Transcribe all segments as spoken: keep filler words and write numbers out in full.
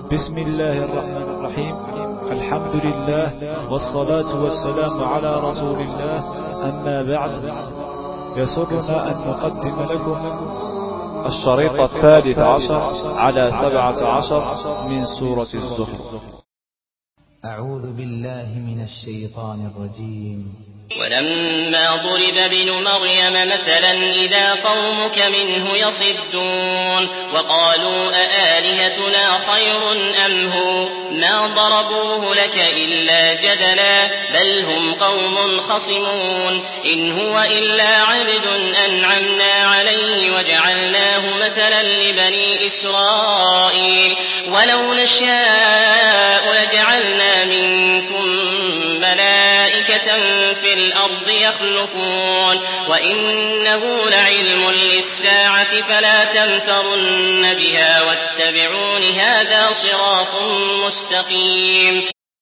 بسم الله الرحمن الرحيم. الحمد لله والصلاة والسلام على رسول الله. أما بعد، يسرنا أن نقدم لكم الشريط الثالث عشر على سبعة عشر من سورة الزخرف. أعوذ بالله من الشيطان الرجيم. ولما ضرب ابن مريم مثلا إذا قومك منه يصدون وقالوا أآلهتنا خير أم هو ما ضربوه لك إلا جدلا بل هم قوم خصمون إن هو إلا عبد أنعمنا عليه وجعلناه مثلا لبني إسرائيل ولو نشاء لجعلنا منكم ملائكة في الأرض يخلفون وإنه لعلم للساعة فلا تمترن بها واتبعون هذا صراط مستقيم.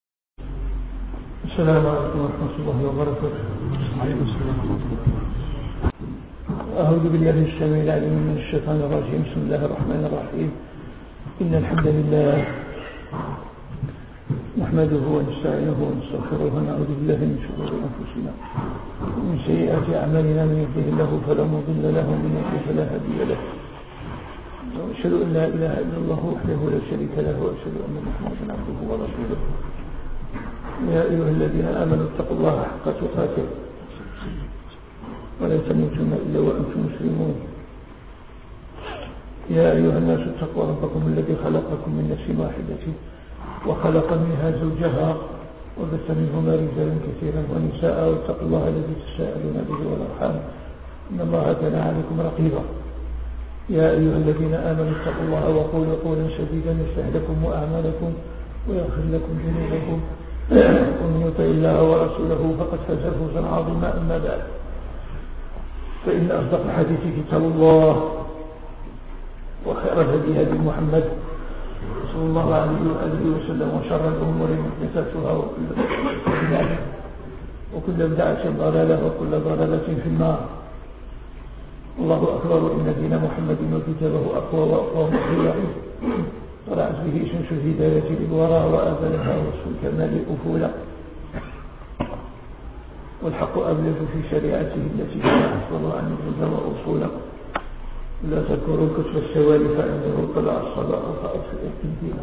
السلام عليكم ورحمة الله وبركاته. أعوذ بالله السميع العليم من الشيطان الرجيم. بسم الله الرحمن الرحيم. إن الحمد لله نحمده ونستعينه ونستغفره ونعوذ بالله من شرور أنفسنا ومن سيئات أعمالنا. من يهده الله فلا مضل له ومن يضلل فلا هادي له. وأشهد أن لا إله إلا الله وحده لا شريك له وأشهد أن محمدا عبده ورسوله. يا أيها الذين آمنوا اتقوا الله حق تقاته ولا تموتن إلا وأنتم مسلمون. يا أيها الناس اتقوا ربكم الذي خلقكم من نفس واحدة وخلق منها زوجها وبث منهما رجالا كثيرا ونساء واتقوا الله الذي تساءلون به والأرحام إن الله كان عليكم رقيبا. يا أيها الذين آمنوا اتقوا الله وقولوا قولا سديدا يصلح لكم أعمالكم ويغفر لكم ذنوبكم ومن يطع الله ورسوله فقد فاز فوزا عظيما. أما بعد، فإن أصدق الحديث كتاب الله وخير الهدي هدي محمد صلى الله عليه وآله وسلم وشر الأمور محدثاتها وكل بدعة وكل بدعة ضلالة وكل ضلالة في النار. الله أكبر. إن دين محمد وكتابه أقوى وأقوى مخيرا طلعت به شمس الهداية للورى وآذنها وصف الكمال أفولا والحق أبلغ في شريعته التي تحفظ عن الهدى وأصولا. لا تذكروا الكتب السوالف فإنه طلع الصلاة فأطفئ التنبيه.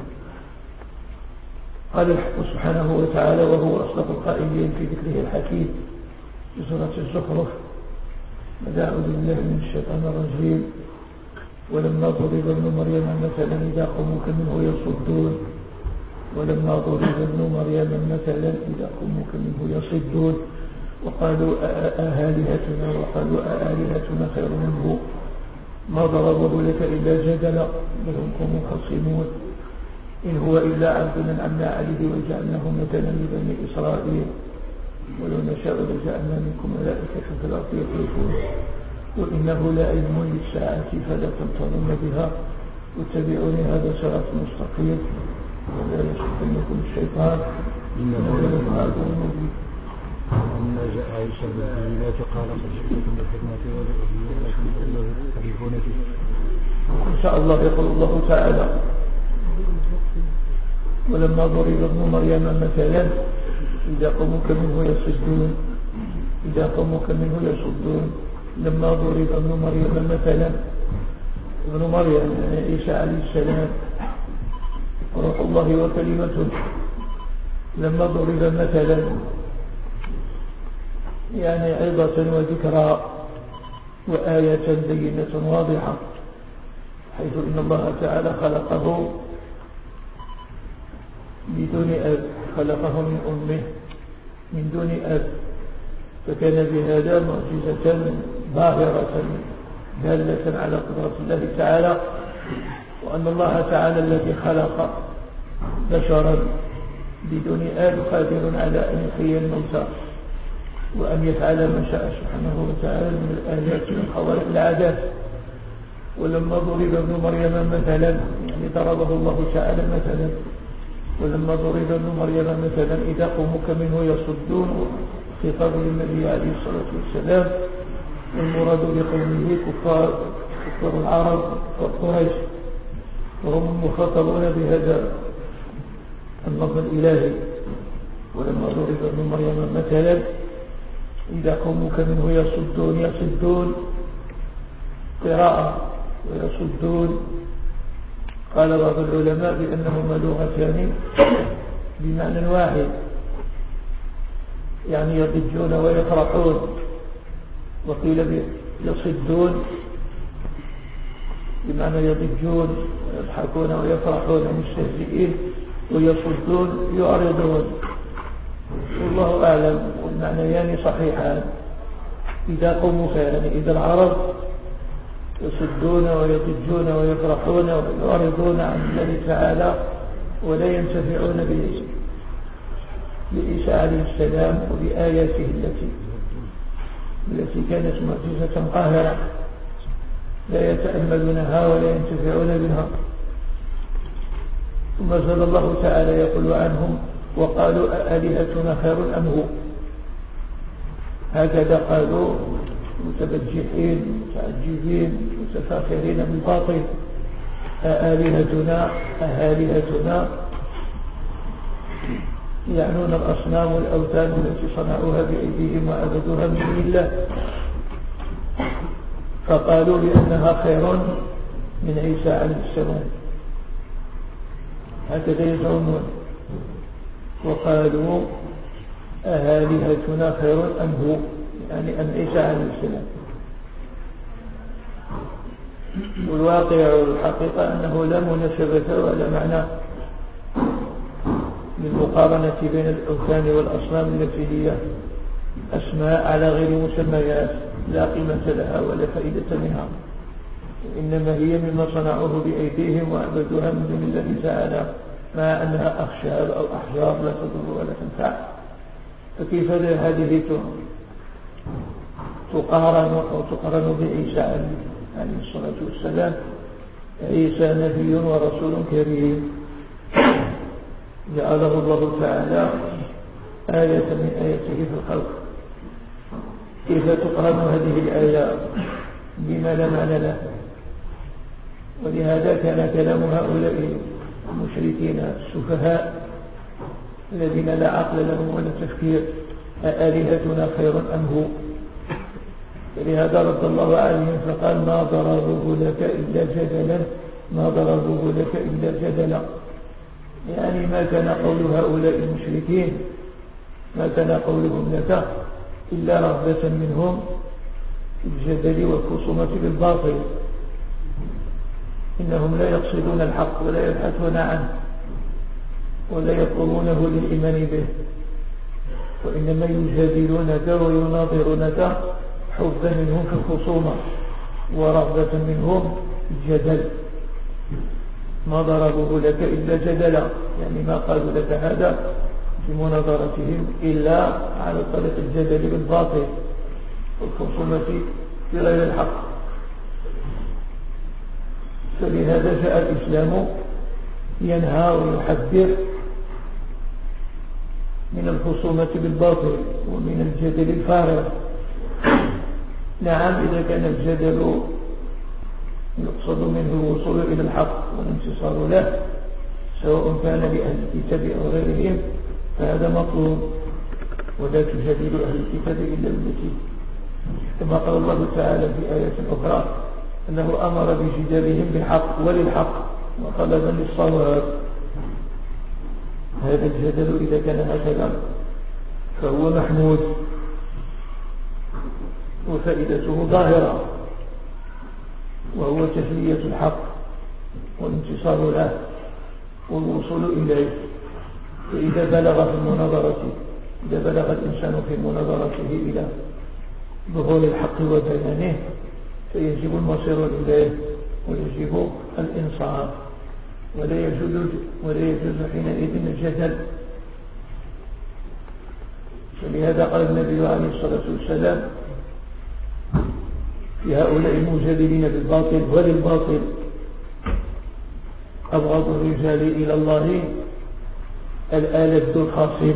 قال الحق سبحانه وتعالى وهو أصدق القائلين في ذكره الحكيم في سورة الزخرف: أعوذ بالله من الشيطان الرجيم. ولما ضرب ابن مريم مثلا إذا قومك منه يصدون ولما ضرب ابن مريم مثلا إذا قومك منه يصدون وقالوا آلهتنا وقالوا آلهتنا خير منه ما ضربه لك إلا جدلا بل هم قوم خصمون إن هو إلا عبد أنعمنا عليه وجعلناه مثلا لبني إسرائيل ولو نشاء لجعلنا منكم ملائكة في الأرض يخلفون وإنه لعلم للساعة فلا تمترن بها واتبعون هذا صراط مستقيم ولا يصدنكم الشيطان إنه لكم عدو مبين. لما جاء عيسى بالبينات قال قد جئتكم بالحكمة والعلم ولكن الله تختلفون فيه. إن شاء الله يقول الله تعالى: ولما ضرب ابن مريم مثلا إذا قومك منه يصدون إذا قومك منه يصدون. لما ضرب ابن مريم مثلا، ابن مريم يعني عيسى عليه السلام روح الله وكلمته. لما ضرب مثلا يعني عظة وذكرى وآية بينة واضحة، حيث إن الله تعالى خلقه بدون أب، خلقه من أمه من دون أب، فكان بهذا معجزة ظاهرة دالة على قدرة الله تعالى وأن الله تعالى الذي خلق بشرا بدون أب قادر على أن يحيي الموتى وأن يفعل ما شاء سبحانه وتعالى من الآيات والخوارق العادات. ولما ضرب ابن مريم مثلا يعني ضربه الله تعالى مثلا ولما ضرب ابن مريم مثلا إذا قومك منه يصدون خطاب للنبي عليه الصلاة والسلام والمراد بقومه كفار كفار العرب وقريش وهم المخاطبون بهذا النظم الإلهي. ولما ضرب ابن مريم مثلا إذا قومك منه يصدون يصدون قراءة ويصدون. قال بعض العلماء بأنهما لغتان بمعنى واحد، يعني يضجون ويفرحون. وقيل يصدون بمعنى يضجون ويضحكون ويفرحون مستهزئين، ويصدون يعرضون. والله أعلم، والمعنيان صحيحان. إذا قومك يعني إذا العرب يصدون ويضجون ويفرحون ويعرضون عن الله تعالى ولا ينتفعون بعيسى عليه السلام وبآياته التي التي كانت معجزة قاهرة، لا يتأملونها ولا ينتفعون بها. ثم زال الله تعالى يقول عنهم وقالوا أآلهتنا خير أم هو. هكذا قالوا متبجحين متعجبين متفاخرين بالباطل. أآلهتنا أآلهتنا يعنون الأصنام والأوثان التي صنعوها بأيديهم وعبدوها من دون الله، فقالوا بأنها خير من عيسى عليه السلام، هكذا يزعمون. وقالوا أآلهتنا خير أم هو، يعني أم عيسى عليه السلام. والواقع والحقيقة أنه لا مناسبة ولا معنى للمقارنة بين الأوثان والأصنام التي هي أسماء على غير مسميات لا قيمة لها ولا فائدة منها، إنما هي مما صنعوه بأيديهم وعبدوها من دون الله تعالى، مع أنها أخشاب أو أحجار لا تضر ولا تنفع. فكيف هذه تقارن أو تقارن بعيسى عليه الصلاة والسلام؟ عيسى نبي ورسول كريم جعله الله تعالى آية من آياته في الخلق. كيف تقارن هذه الآية بما لا معنى له؟ ولهذا كان كلام هؤلاء المشركين السفهاء الذين لا عقل لهم ولا تفكير أآلهتنا خير أم هو. فلهذا رد الله عليهم فقال ما ضربوه لك إلا جدلا ما ضربوه لك إلا جدلا. يعني ما كان قول هؤلاء المشركين ما كان قولهم لك إلا رغبة منهم في الجدل والخصومة بالباطل. إنهم لا يقصدون الحق ولا يبحثون عنه ولا يطلبونه للإيمان به، وإنما يجادلونك ويناظرونك حبا منهم في الخصومة ورغبة منهم في الجدل. ما ضربوه لك إلا جدلا، يعني ما قالوا لك هذا في مناظرتهم إلا على طريق الجدل بالباطل والخصومة بغير الحق. فلهذا جاء الإسلام ينهى ويحذر من الخصومة بالباطل ومن الجدل الفارغ. نعم إذا كان الجدل يقصد منه الوصول إلى الحق والانتصار له سواء كان لأهل الكتاب أو غيرهم فهذا مطلوب، ولا تجادل أهل الكتاب إلا بالتي، كما قال الله تعالى في آية أخرى أنه أمر بجدالهم بالحق وللحق وطلبا للصواب. هذا الجدل إذا كان هكذا فهو محمود وفائدته ظاهرة، وهو تجلية الحق والانتصار له والوصول إليه. فإذا بلغ في المناظرة إذا بلغ الإنسان في مناظرته إلى ظهور الحق وبيانه فيجب المصير إليه ويجب الإنصاف، ولا يجوز ولا يجوز حينئذ الجدل. فلهذا قال النبي عليه الصلاة والسلام في هؤلاء المجادلين بالباطل وللباطل أبغض الرجال إلى الله الآلة الخاصم.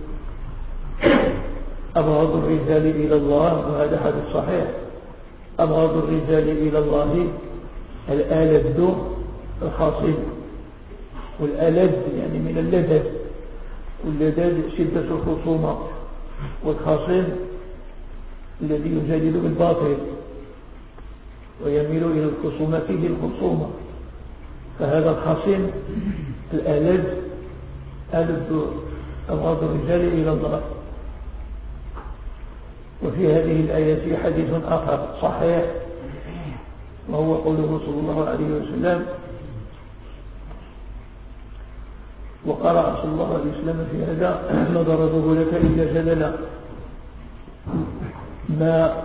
أبغض الرجال إلى الله، وهذا حديث صحيح، أبغض الرجال إلى الله الآلة الخاصم. والآلة يعني من إلى اللدد، واللدد شدة الخصومة، والخصيم الذي يجادل بالباطل ويميل إلى الخصومة فيه الخصومة. فهذا الخصيم الألد ألد أبغض الرجال إلى الله. وفي هذه الآية حديث آخر صحيح، وهو قوله صلى الله عليه وسلم: وقرأ صلى الله عليه وسلم في هذا: ما ضربه لك إلا جدلا، ما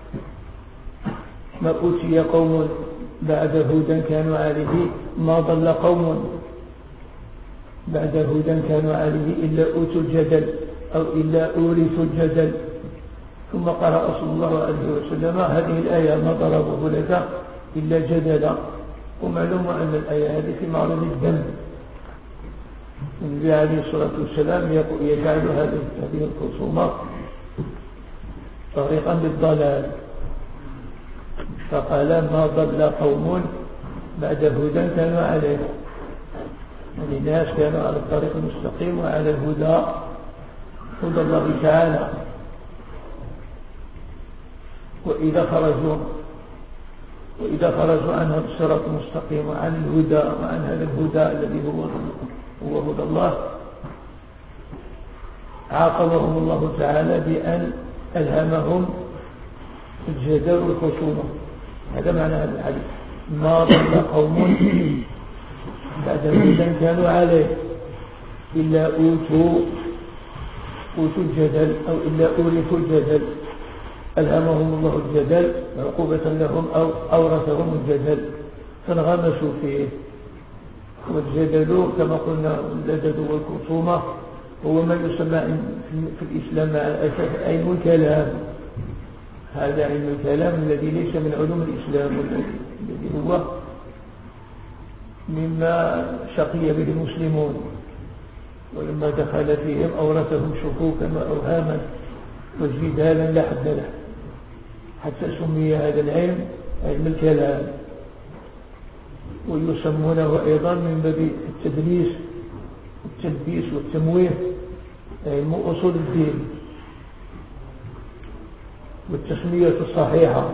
ما أوتي قوم بعد هدى كانوا عليه، ما ضل قوم بعد هدى كانوا عليه إلا أوتوا الجدل أو إلا أورثوا الجدل. ثم قرأ صلى الله عليه وسلم هذه الآية: ما ضربه لك إلا جدلا. ومعلوم أن الآية هذه في معرض الذنب. النبي عليه الصلاة والسلام يجعل هذه الخصومة طريقا للضلال، فقال: ما ضل قوم بعد هدى كانوا عليه، يعني ناس كانوا على الطريق المستقيم وعلى الهدى، هدى الله تعالى. وإذا خرجوا وإذا خرجوا عن هذا الصراط المستقيم وعن الهدى وعن هذا الهدى الذي هو هو هدى الله، عاقبهم الله تعالى بأن ألهمهم الجدل والخصومة. هذا معنى هذا الحديث: ما ضل قوم بعد هدى كانوا عليه إلا أوتوا أوتوا الجدل أو إلا أورثوا الجدل. ألهمهم الله الجدل عقوبة لهم أو أورثهم الجدل فانغمسوا فيه. والجدل كما قلنا اللدد والخصومة هو ما يسمى في الإسلام مع الأسف علم الكلام. هذا علم الكلام الذي ليس من علوم الإسلام، الذي هو مما شقي به المسلمون، ولما دخل فيهم أورثهم شكوكا وأوهاما وجدالا لا حد له، حتى سمي هذا العلم علم الكلام. ويسمونه أيضا من باب التدليس والتلبيس والتمويه علم أصول الدين. والتسمية الصحيحة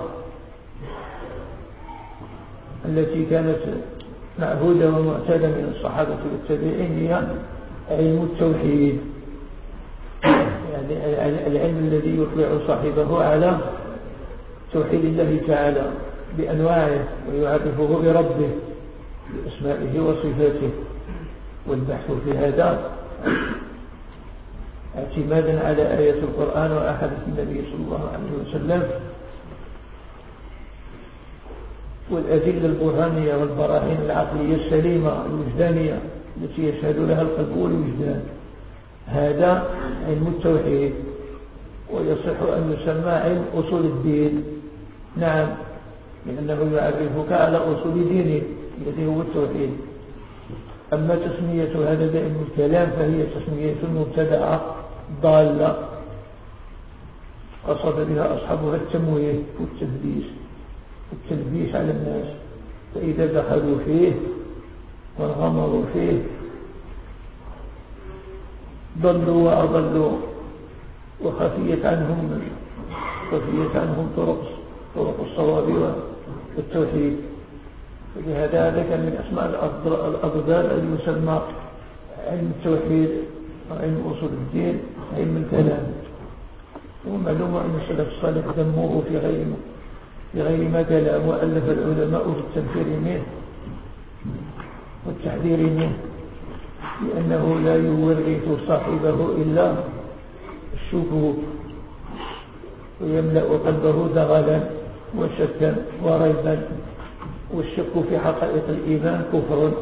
التي كانت معهودة ومعتادة من الصحابة والتابعين هي علم التوحيد، يعني العلم الذي يطلع صاحبه على توحيد الله تعالى بأنواعه ويعرفه بربه بأسمائه وصفاته. والبحث في هذا اعتمادا على آية القرآن وأحاديث النبي صلى الله عليه وسلم والأدلة البرهانية والبراهين العقلية السليمة الوجدانية التي يشهد لها القلب والوجدان. هذا علم التوحيد، ويصح أن يسمى علم أصول الدين. نعم، لأنه يعرفك على أصول دينه الذي هو التوحيد. أما تسمية هذا علم الكلام فهي تسمية مبتدعة ضالة قصد بها أصحابها التمويه والتدليس والتلبيس على الناس، فإذا دخلوا فيه وانغمروا فيه ضلوا وأضلوا، وخفيت عنهم خفيت عنهم طرق طرق الصواب والتوحيد. فلهذا هذا كان من أسماء الأضداد الذي يسمى علم التوحيد وعلم أصول الدين علم الكلام. ومعلوم أن السلف الصالح ذموه في غير في غير ما كلام، وألف العلماء في التنفير منه والتحذير منه، لأنه لا يورث صاحبه إلا الشكوك ويملأ قلبه دغلا وشكا وريبا، والشك في حقائق الإيمان كفر.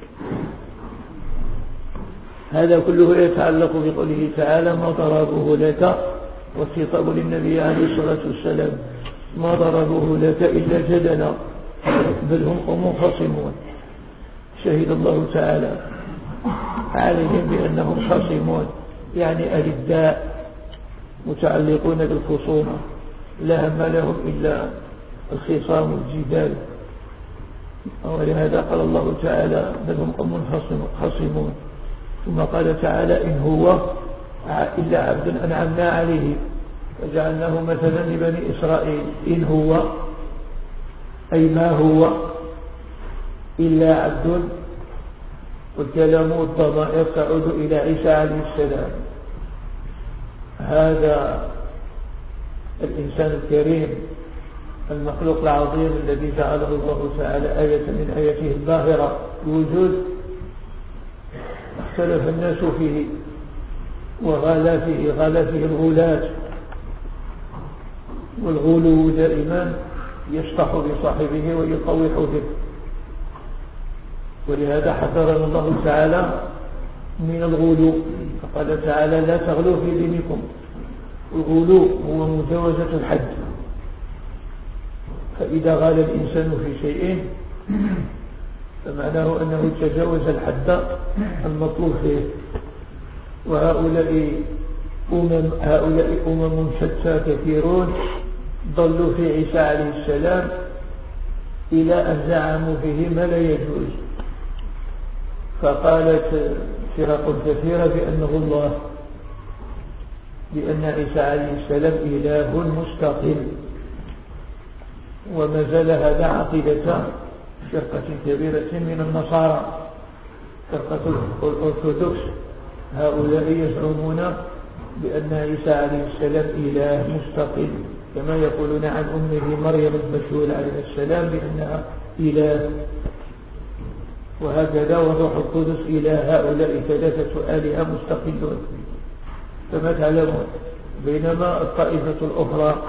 هذا كله يتعلق بقوله تعالى: ما ضربوه لك، والخطاب للنبي عليه الصلاة والسلام: ما ضربوه لك إلا جدلا بل هم قوم خصمون. شهد الله تعالى عليهم بأنهم خصمون، يعني أرداء متعلقون بالخصومة، لا هم لهم إلا الخصام والجدال. ولهذا قال الله تعالى: بل هم قوم خصمون. ثم قال تعالى إن هو إلا عبد أنعمنا عليه وجعلناه مثلا لبني إسرائيل. إن هو أي ما هو إلا عبد، والكلام والضمائر تعود إلى عيسى عليه السلام. هذا الإنسان الكريم المخلوق العظيم الذي جعله الله تعالى آية من آياته الباهرة الوجود، اختلف الناس فيه وغالى فيه غالى فيه الغلاة، والغلو دائما يشطح بصاحبه ويقوح به، ولهذا حذرنا الله تعالى من الغلو، فقال تعالى لا تغلوا في دينكم. الغلو هو مجاوزة الحد، فإذا غال الإنسان في شيء فمعناه أنه تجاوز الحد المطلوب فيه. وهؤلاء أمم, هؤلاء أمم شتى كثيرون ضلوا في عيسى عليه السلام إلى أن زعموا فيه ما لا يجوز، فقالت فرق كثيرة بأنه الله، بأن عيسى عليه السلام إله مستقل. وما زال هذا عقيدة فرقة كبيرة من النصارى، فرقة الأرثوذكس. هؤلاء يزعمون بأن عيسى عليه السلام إله مستقل، كما يقولون عن أمه مريم البتول عليه السلام بأنها إله، وهكذا والروح القدس إله. هؤلاء ثلاثة آلهة مستقلون كما تعلمون. بينما الطائفة الأخرى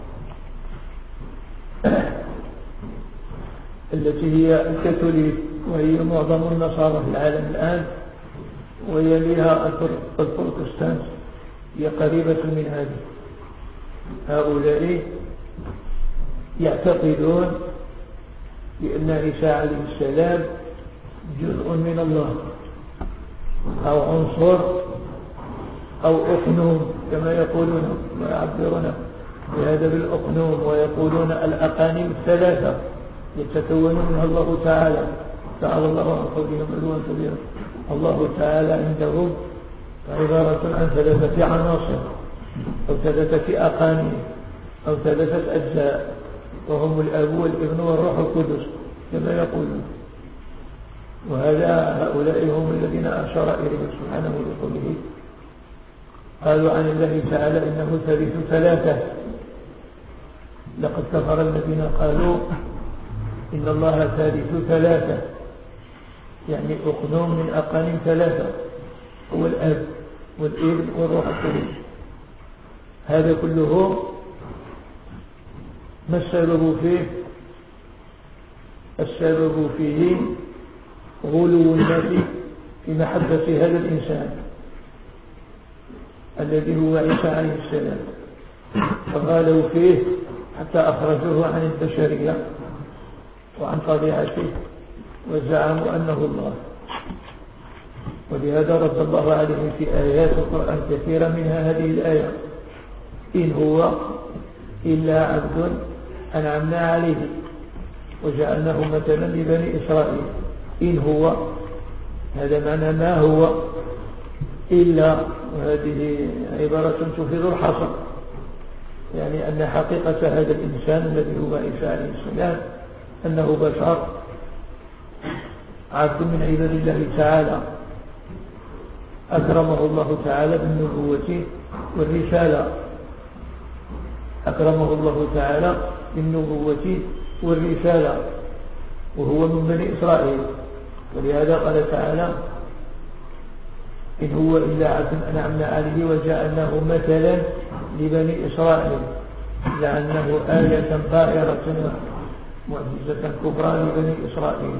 التي هي الكاثوليك، وهي معظم النصارى في العالم الآن، ويليها البروتستانت، هي قريبة من هذه. هؤلاء يعتقدون بأن عيسى عليه السلام جزء من الله، أو عنصر أو أقنوم كما يقولون ويعبرون بهذا بالأقنوم، ويقولون الأقانيم الثلاثة يتكون منها الله تعالى. تعالى الله عن قولهم علوا كبيرا. الله تعالى عندهم عبارة عن ثلاثة عناصر أو ثلاثة أقانيم أو ثلاثة أجزاء، وهم الأب والابن والروح القدس كما يقولون. وهذا هؤلاء هم الذين أشار إليه سبحانه بقوله قالوا عن الله تعالى إنه ثالث ثلاثة. لقد كفر الذين قالوا إن الله ثالث ثلاثة، يعني أقنوم من أقانيم ثلاثة، هو الأب والابن والروح القدس. هذا كله ما السبب فيه؟ السبب فيه غلو الناس في محبة هذا الإنسان الذي هو عيسى عليه السلام، فغالوا فيه حتى أخرجوه عن البشرية وعن طبيعته وزعموا أنه الله. ولهذا رد الله عليه في آيات القرآن كثيرة، منها هذه الآية إن هو إلا عبد أنعمنا عليه وجعلناه مثلا لبني إسرائيل. إن هو هذا معنى ما هو إلا، وهذه عبارة تفيد الحصر، يعني أن حقيقة هذا الإنسان الذي هو عيسى عليه السلام أنه بشر عبد من عباد الله تعالى، أكرمه الله تعالى بالنبوة والرسالة، أكرمه الله تعالى بالنبوة والرسالة، وهو من بني إسرائيل. ولهذا قال تعالى إن هو إلا عبد أنعمنا عليه وجعلناه مثلا لبني إسرائيل، جعلناه آية باهرة معجزة كبرى لبني إسرائيل.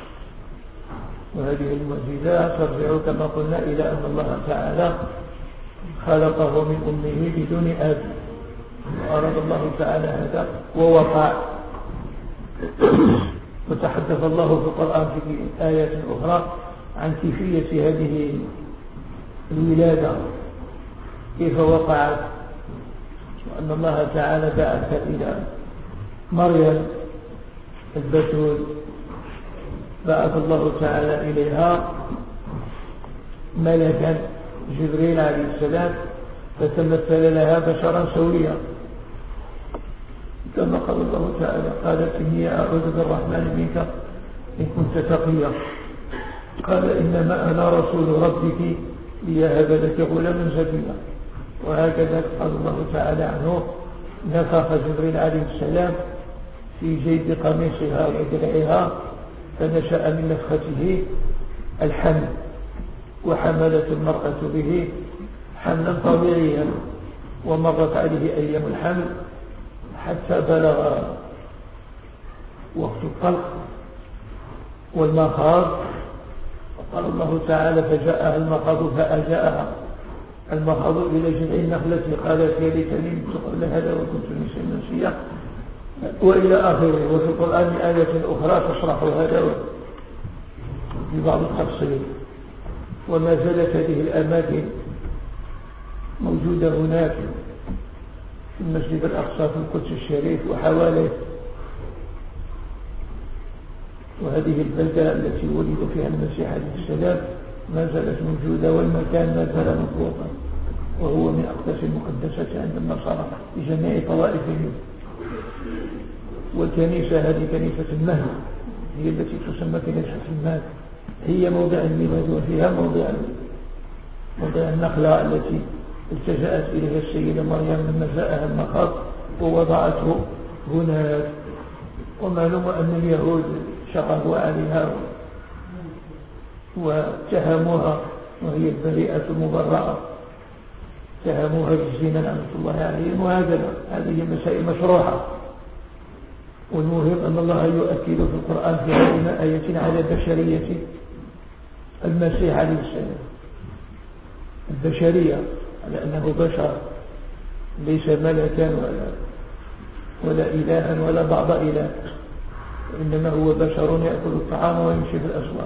وهذه المعجزة ترجع كما قلنا إلى أن الله تعالى خلقه من أمه بدون أب، وأراد الله تعالى هذا ووقع. وتحدث الله في القرآن في آيات أخرى عن كيفية هذه الولادة، كيف وقعت، وأن الله تعالى بعث إلى مريم البتول، بعث الله تعالى إليها ملكا جبريل عليه السلام فتمثل لها بشرا سويا، كما قال الله تعالى قالت إني أعوذ بالرحمن منك إن كنت تقيا، قال إنما أنا رسول ربك ليهب لك غلاما زكيا. وهكذا قال الله تعالى عنه نفخ جبريل عليه السلام في جيب قميصها ودرعها فنشأ من نفخته الحمل، وحملت المرأة به حملا طبيعيا، ومرت عليه أيام الحمل حتى بلغ وقت الطلق والمخاض. قال الله تعالى فجاءها المخاض فأجاءها المخاض إلى جذع النخلة قالت يا ليتني مت قبل هذا وكنت نسيا منسيا، وإلى آخره. وفي القرآن آية أخرى تشرح هذا ببعض التفصيل. وما زالت هذه الأماكن موجودة هناك في المسجد الأقصى في القدس الشريف وحواليه، وهذه البلدة التي ولد فيها المسيح عليه السلام ما زالت موجودة، والمكان ما زال مضبوطا، وهو من أقدس المقدسات عند النصارى بجميع طوائفهم. والكنيسة هذه كنيسة المهد هي التي تسمى كنيسة المهد، هي موضع الميلاد، وفيها موضع موضع النخلة التي التجأت إليها السيدة مريم لما جاءها المخاض ووضعته هناك. ومعلوم أن اليهود شغلوا عليها واتهموها وهي البريئة المبرأة، اتهموها بالزنا نعمة الله عليهم، وهكذا هذه مسائل مشروحة. والمهم أن الله يؤكد في القرآن في هذه آية على بشرية المسيح عليه السلام، البشرية على أنه بشر ليس ملكا ولا ولا إلها ولا بعض إله، وإنما هو بشر يأكل الطعام ويمشي في الأسواق.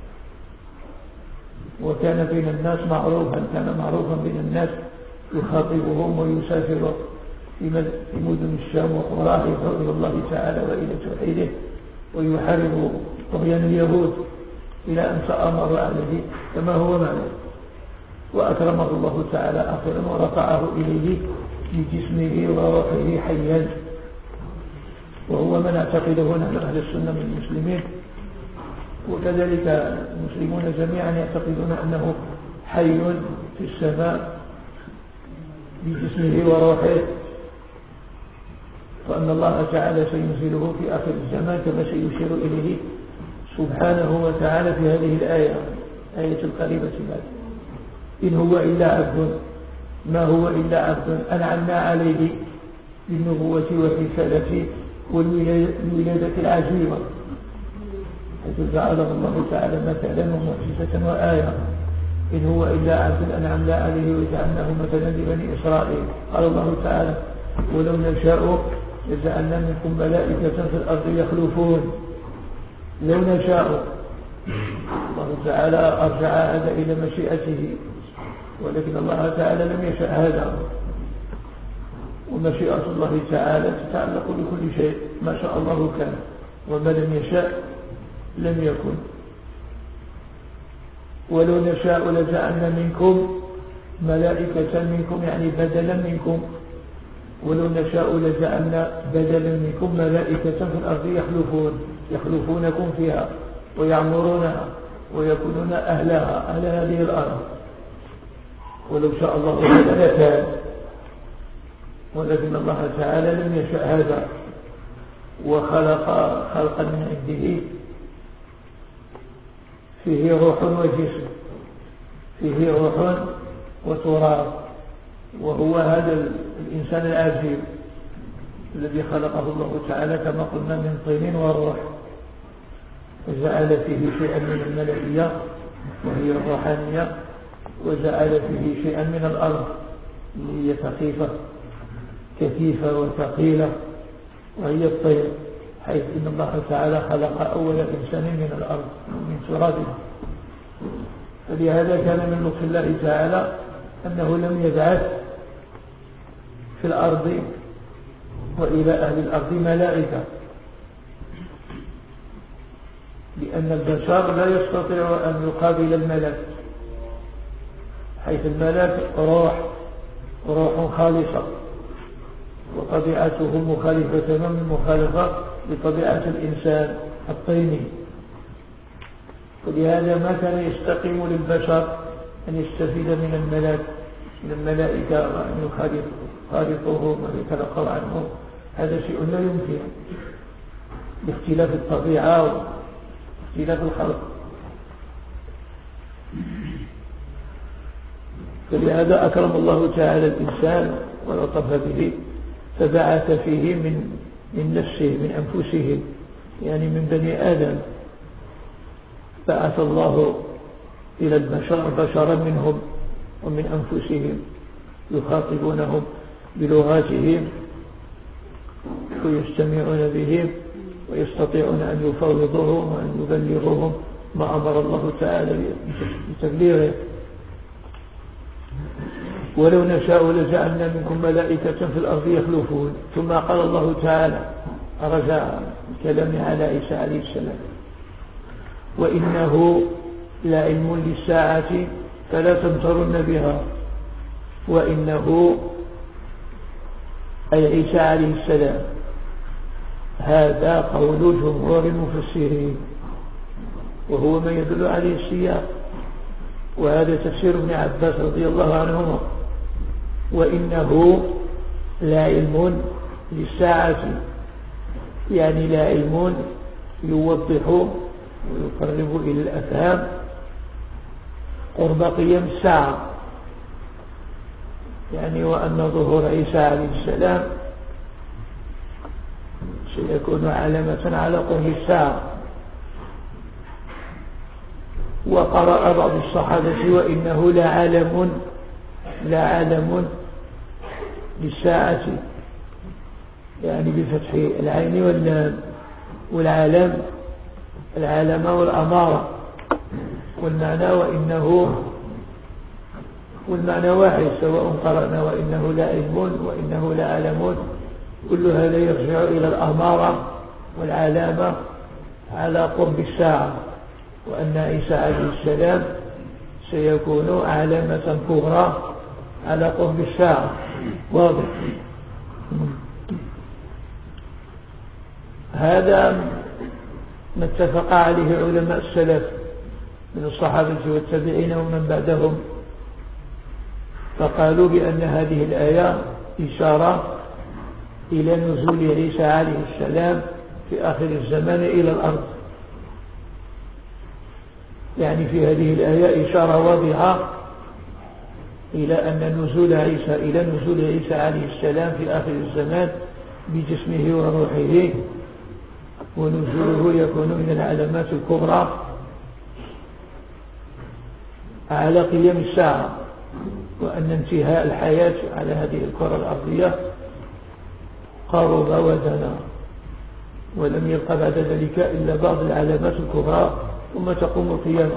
وكان بين الناس معروفا كان معروفا بين الناس يخاطبهم ويسافر في مدن الشام وقراه يدعو إلى الله تعالى وإلى توحيده ويحارب طغيان اليهود إلى أن تأمر عليه كما هو معلوم، وأكرمه الله تعالى آخرا ورفعه إليه بجسمه وروحه حيا، وهو من اعتقده نحن أهل السنة من المسلمين، وكذلك المسلمون جميعا يعتقدون أنه حي في السماء بجسمه وروحه، وأن الله تعالى سينزله في آخر الزمان كما سيشير إليه سبحانه وتعالى في هذه الآية آية القريبة بعد. إن هو إلا عبد ما هو إلا عبد أنعمنا عليه بالنبوة والرسالة والولادة العجيبة، حيث جعله الله تعالى مثلا ومعجزة وآية. إن هو إلا عبد أنعمنا عليه وجعلناه مثلا لبني إسرائيل. قال الله تعالى ولو نشاء لجعلنا منكم ملائكة في الأرض يخلفون. لو نشاء الله تعالى أرجع هذا إلى مشيئته، ولكن الله تعالى لم يشاء هذا، ومشيئة الله تعالى تتعلق بكل شيء، ما شاء الله كان وما لم يشاء لم يكن. ولو نشاء لجعلنا منكم ملائكة منكم يعني بدلا منكم، ولو نشاء لجعلنا بدلا منكم ملائكة في الأرض يخلفون يخلفونكم فيها ويعمرونها ويكونون أهلها على هذه الأرض. ولو شاء الله هذا لكان، ولكن الله تعالى لم يشاء هذا، وخلق خلقا من عنده فيه روح وجسم، فيه روح وتراب، وهو هذا الإنسان العجيب الذي خلقه الله تعالى كما قلنا من طين وروح، وجعل فيه شيئا من الملائية وهي الروحانية، وجعل فيه شيئا من الأرض اللي هي ثقيفة كثيفة وثقيلة وهي الطير، حيث إن الله تعالى خلق أول إنسان من الأرض من تراب. فلهذا كان من لطف الله تعالى أنه لم يبعث في الأرض وإلى أهل الأرض ملائكة، لأن البشر لا يستطيع أن يقابل الملك، حيث الملاك روح روح خالصة وطبيعته مخالفة تمام مخالفة لطبيعة الإنسان الطيني، ولهذا ما كان يستقيم للبشر أن يستفيد من الملاك من الملائكة وأن يخالطوهم ويتلقوا عنهم. هذا شيء لا يمكن باختلاف الطبيعة واختلاف الخلق. فلهذا أكرم الله تعالى الإنسان ولطف به، فبعث فيه من من نفسه من أنفسهم، يعني من بني آدم، بعث الله إلى البشر بشرا منهم ومن أنفسهم يخاطبونهم بلغاتهم ويستمعون بهم ويستطيعون أن يفوضوهم وأن يبلغوهم ما أمر الله تعالى بتبليغه. ولو نشاء لجعلنا منكم ملائكة في الأرض يخلفون. ثم قال الله تعالى رجع الكلام على عيسى عليه السلام: وإنه لعلم للساعة فلا تمترن بها. وإنه أي عيسى عليه السلام، هذا قول جمهور المفسرين وهو ما يدل عليه السياق، وهذا تفسير ابن عباس رضي الله عنهما. وإنه لعلم للساعة، يعني لا علم يوضح ويقرب إلى الأفهام قرب قيام الساعة، يعني وأن ظهور عيسى عليه السلام سيكون علامة على قرب الساعة. وقرأ بعض الصحابة: وإنه لعالم لعالم للساعة، يعني بفتح العين واللام، والعالم العالم والأمارة، والمعنى وإنه والمعنى واحد سواء قرأنا وإنه لا علم وإنه لا علم، كل هذا يرجع إلى الأمارة والعلامة على قرب الساعة، وأن عيسى عليه السلام سيكون علامة كبرى على قرب الساعة. واضح؟ هذا ما اتفق عليه علماء السلف من الصحابة والتابعين ومن بعدهم، فقالوا بأن هذه الآية إشارة إلى نزول عيسى عليه السلام في آخر الزمان إلى الأرض. يعني في هذه الآية إشارة واضحة إلى أن نزول عيسى إلى نزول عيسى عليه السلام في آخر الزمان بجسمه وروحه، ونزوله يكون من العلامات الكبرى على قيام الساعة، وأن انتهاء الحياة على هذه الكرة الأرضية قرب ودنا، ولم يبق بعد ذلك إلا بعض العلامات الكبرى ثم تقوم القيامة.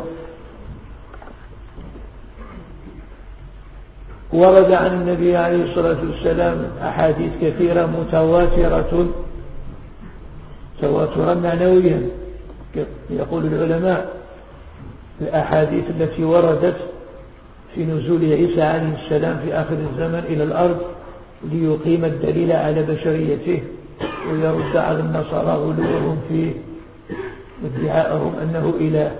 ورد عن النبي عليه الصلاة والسلام أحاديث كثيرة متواترة تواترا معنويا، يقول العلماء: الأحاديث التي وردت في نزول عيسى عليه السلام في آخر الزمن إلى الأرض ليقيم الدليل على بشريته ويرد على النصارى غلوهم فيه وادعاءهم أنه إله.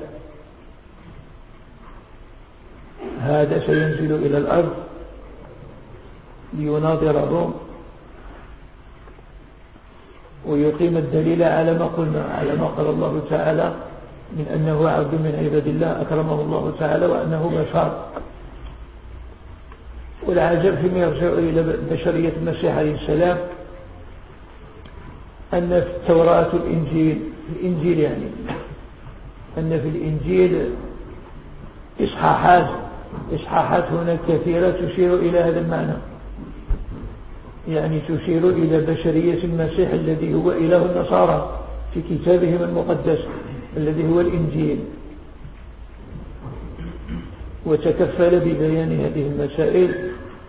هذا سينزل إلى الأرض ليناظرهم ويقيم الدليل على ما قلنا، على ما قال الله تعالى من أنه عبد من عباد الله أكرمه الله تعالى وأنه بشر. والعجب فيما يرجع إلى بشرية المسيح عليه السلام أن في التوراة والإنجيل الإنجيل يعني أن في الإنجيل إصحاحات إصحاحات هناك كثيرة تشير إلى هذا المعنى، يعني تشير إلى بشرية المسيح الذي هو إله النصارى في كتابهم المقدس الذي هو الإنجيل، وتكفل ببيان هذه المسائل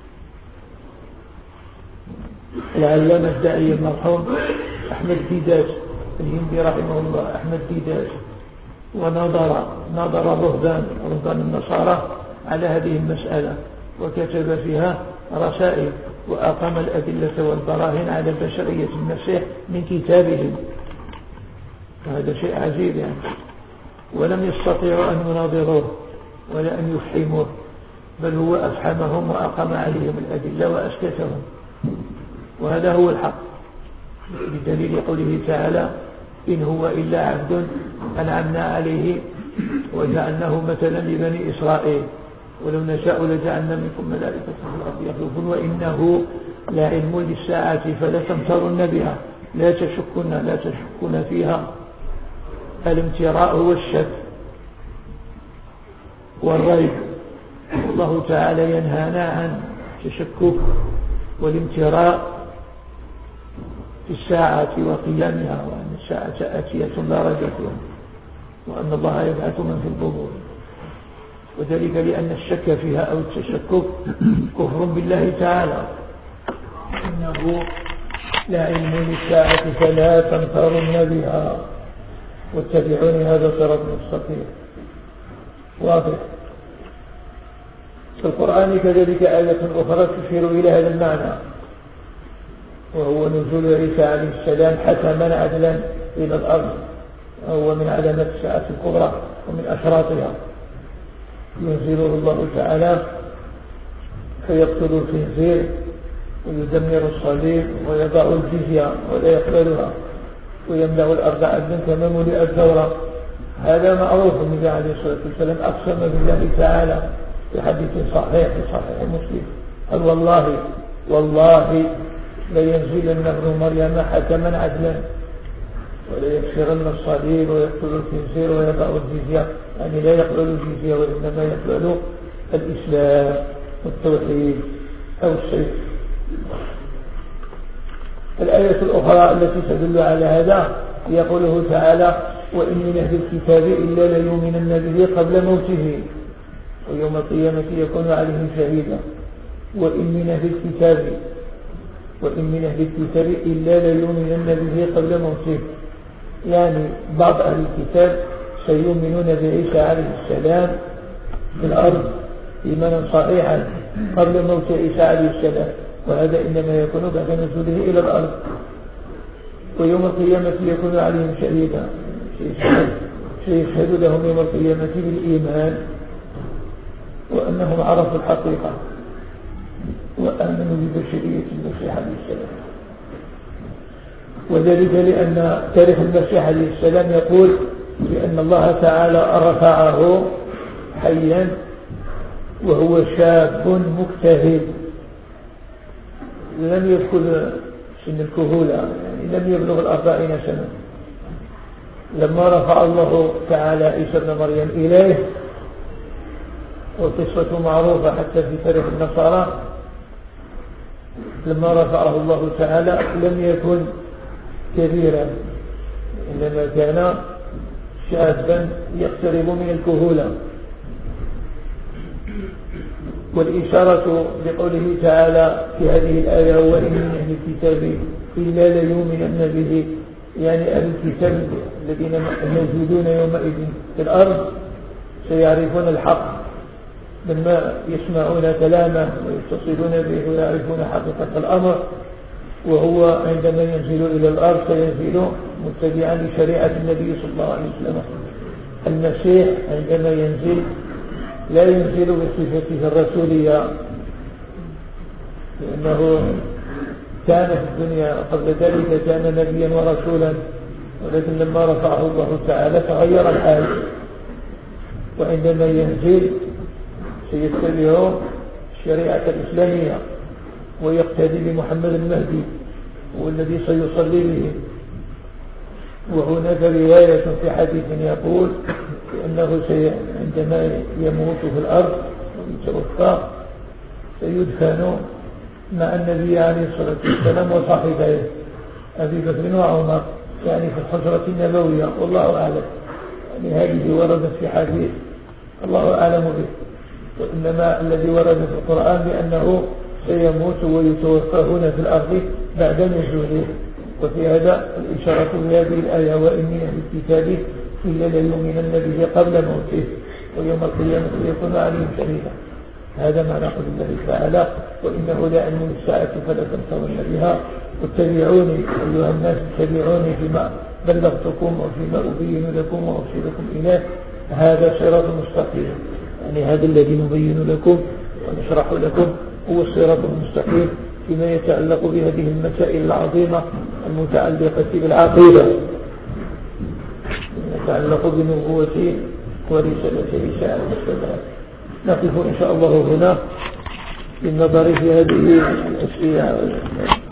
العلامة الداعية المرحوم أحمد ديدات الهندي رحمه الله، أحمد ديدات، ونظر نظر الرهبان رهبان النصارى على هذه المسألة وكتب فيها رسائل وأقام الأدلة والبراهين على بشرية المسيح من كتابهم، وهذا شيء عجيب يعني. ولم يستطيعوا أن يناظروه ولا أن يفحموه، بل هو أفحمهم وأقام عليهم الأدلة وأسكتهم، وهذا هو الحق، بدليل قوله تعالى: إن هو إلا عبد أنعمنا عليه وجعلناه مثلا لبني إسرائيل ولو نشاء لجعلنا منكم ملائكة في الأرض يخلفون وإنه لعلم للساعة فلا تمترن بها لا تشكن لا تشكن فيها. الامتراء هو الشك والريب، الله تعالى ينهانا عن تشكك والامتراء في الساعة وقيامها، وأن الساعة آتية لا ريب فيها، وأن الله يبعث من في القبور، وذلك لأن الشك فيها أو التشكك كفر بالله تعالى، إنه لا علم للساعة فلا تمترن بها واتبعوني هذا صراط مستقيم. واضح. في القرآن كذلك آية أخرى تشير إلى هذا المعنى، وهو نزول عيسى عليه السلام حكما عدلا إلى الأرض، وهو من علامات الساعة الكبرى ومن أشراطها. ينزله الله تعالى فيقتل الخنزير ويدمر الصليب ويضع الجزية ولا يقبلها ويملأ الأرض عدلا كما ملئت دورا. هذا معروف. النبي عليه الصلاة والسلام أقسم بالله تعالى في حديث صحيح في صحيح مسلم قال: والله والله لينزلن ابن مريم حكما عدلا ولا يكسرن الصليب ويقتل الخنزير ويضع الجزية، يعني لا يقبل الجزية وإنما يقبل الإسلام والتوحيد أو الشرك. الآية الأخرى التي تدل على هذا هي قوله تعالى: وإن من أهل الكتاب إلا ليؤمنن به قبل موته ويوم القيامة يكون عليهم شهيدا. وإن من أهل الكتاب وإن من أهل الكتاب إلا ليؤمنن به قبل موته، يعني بعض أهل الكتاب سيؤمنون بعيسى عليه السلام في الأرض إيمانا صحيحا قبل موت عيسى عليه السلام، وهذا إنما يكون بعد نزوله إلى الأرض. ويوم القيامة يكون عليهم شهيدا، سيشهد لهم يوم القيامة بالإيمان وأنهم عرفوا الحقيقة وآمنوا ببشرية المسيح عليه السلام. وذلك لأن تاريخ المسيح عليه السلام يقول بأن الله تعالى رفعه حيا وهو شاب مجتهد لم يدخل سن الكهولة، يعني لم يبلغ الأربعين سنة. لما رفع الله تعالى عيسى ابن مريم إليه، وقصة معروفة حتى في تاريخ النصارى، لما رفعه الله تعالى لم يكن كبيرا، إنما كان شابا يقترب من الكهولة. والإشارة بقوله تعالى في هذه الآية: وإن من أهل الكتاب إلا ليؤمنن به، يعني أهل الكتاب الذين موجودون يومئذ في الأرض سيعرفون الحق لما يسمعون كلامه ويتصلون به ويعرفون حقيقة الأمر، وهو عندما ينزل إلى الأرض سينزل متبعا لشريعة النبي صلى الله عليه وسلم. المسيح عندما ينزل لا ينزل بصفته الرسولية، لأنه كان في الدنيا قبل ذلك كان نبيا ورسولا، ولكن لما رفعه الله تعالى تغير الحال، وعندما ينزل سيتبع الشريعة الإسلامية ويقتدي بمحمد المهدي هو الذي سيصلي به. وهناك رواية في حديث يقول بأنه عندما يموت في الأرض ويتوفى سيدفن مع النبي عليه الصلاة والسلام وصاحبيه أبي بكر وعمر، يعني في الحجرة النبوية، والله أعلم. يعني هذه وردت في حديث الله أعلم به، وإنما الذي ورد في القرآن بأنه سيموت ويتوفى هنا في الأرض بعد نزوله. وفي هذا الإشارة في هذه الآية: وإن من أهل الكتاب إلا ليؤمنن به قبل موته. ويوم القيامة يكون عليهم شهيدا. هذا ما نقول الله تعالى: وإنه لعلم الساعة فلا تمترن بها واتبعوني أيها الناس، اتبعوني فيما بلغتكم وفيما أبين لكم وأرشدكم إليه. هذا صراط مستقيم، يعني هذا الذي نبين لكم ونشرح لكم هو الصراط المستقيم فيما يتعلق بهذه المسائل العظيمة المتعلقة بالعقيدة، يتعلق بنبوته ورسالة عيسى عليه السلام. نقف إن شاء الله هنا بالنظر في هذه الأشياء.